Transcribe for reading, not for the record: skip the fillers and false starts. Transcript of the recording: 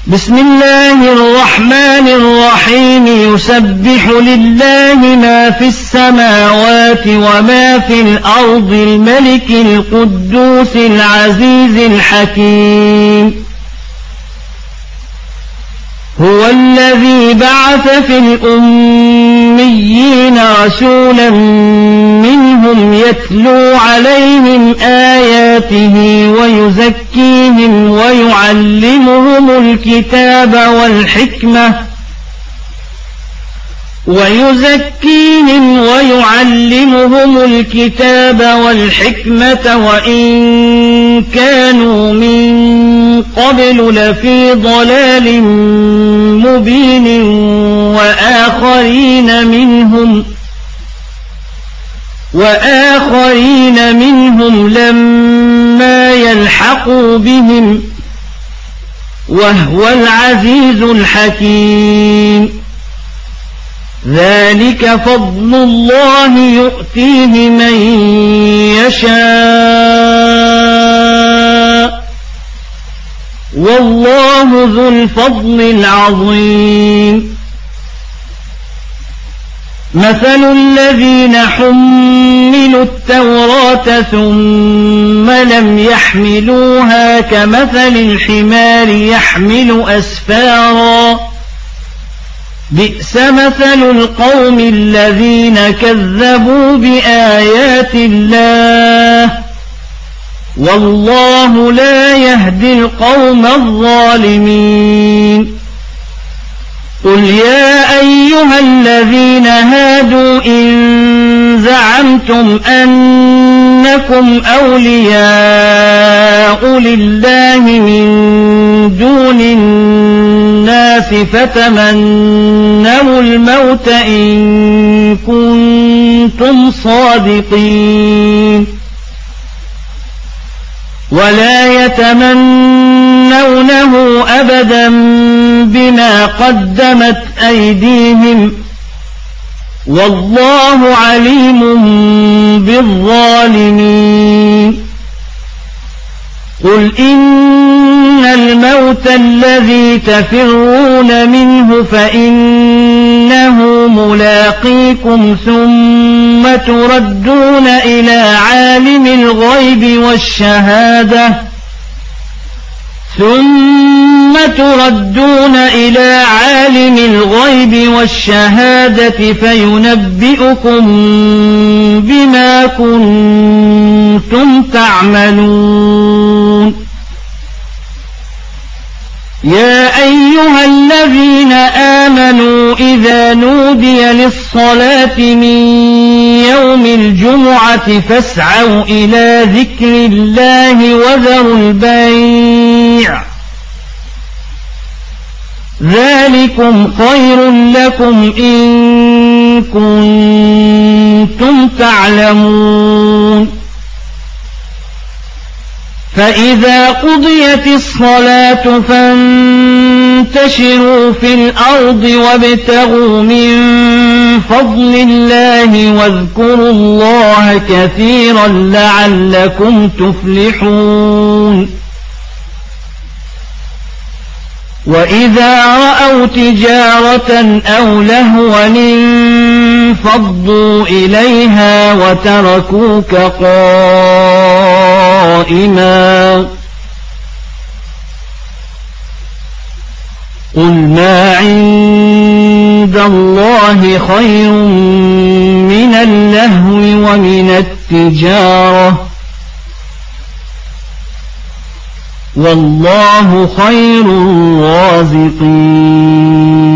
بسم الله الرحمن الرحيم يسبح لله ما في السماوات وما في الأرض الملك القدوس العزيز الحكيم هو الذي بعث في الأميين رسولا منهم يتلو عليهم آياته ويزكيهم ويعلمهم الكتاب والحكمة وإن كانوا من قبل لفي ضلال مبين وآخرين منهم لما يلحقوا بهم وهو العزيز الحكيم ذلك فضل الله يؤتيه من يشاء والله ذو الفضل العظيم مثل الذين حملوا التوراة ثم لم يحملوها كمثل الحمار يحمل أسفارا بئس مثل القوم الذين كذبوا بآيات الله والله لا يهدي القوم الظالمين قل يا أيها الذين هادوا إن زعمتم أنكم أولياء لله من دون الناس فتمنوا الموت إن كنتم صادقين ولا يتمنونه أبدا بما قدمت أيديهم والله عليم بالظالمين قل إن الموت الذي تفرون منه فإنه ملاقيكم ثم تردون إلى عالم الغيب والشهادة فينبئكم بما كنتم تعملون يا أيها الذين آمنوا إذا نودي للصلاة من يوم الجمعة فاسعوا إلى ذكر الله وذروا البيع ذلكم خير لكم إن كنتم تعلمون فإذا قضيت الصلاة فانتشروا في الأرض وابتغوا من فضل الله واذكروا الله كثيرا لعلكم تفلحون وإذا رأوا تجارة أو لهوا انفضوا إليها وتركوك قائما قل ما عند الله خير من اللهو ومن التجارة والله خير الرازقين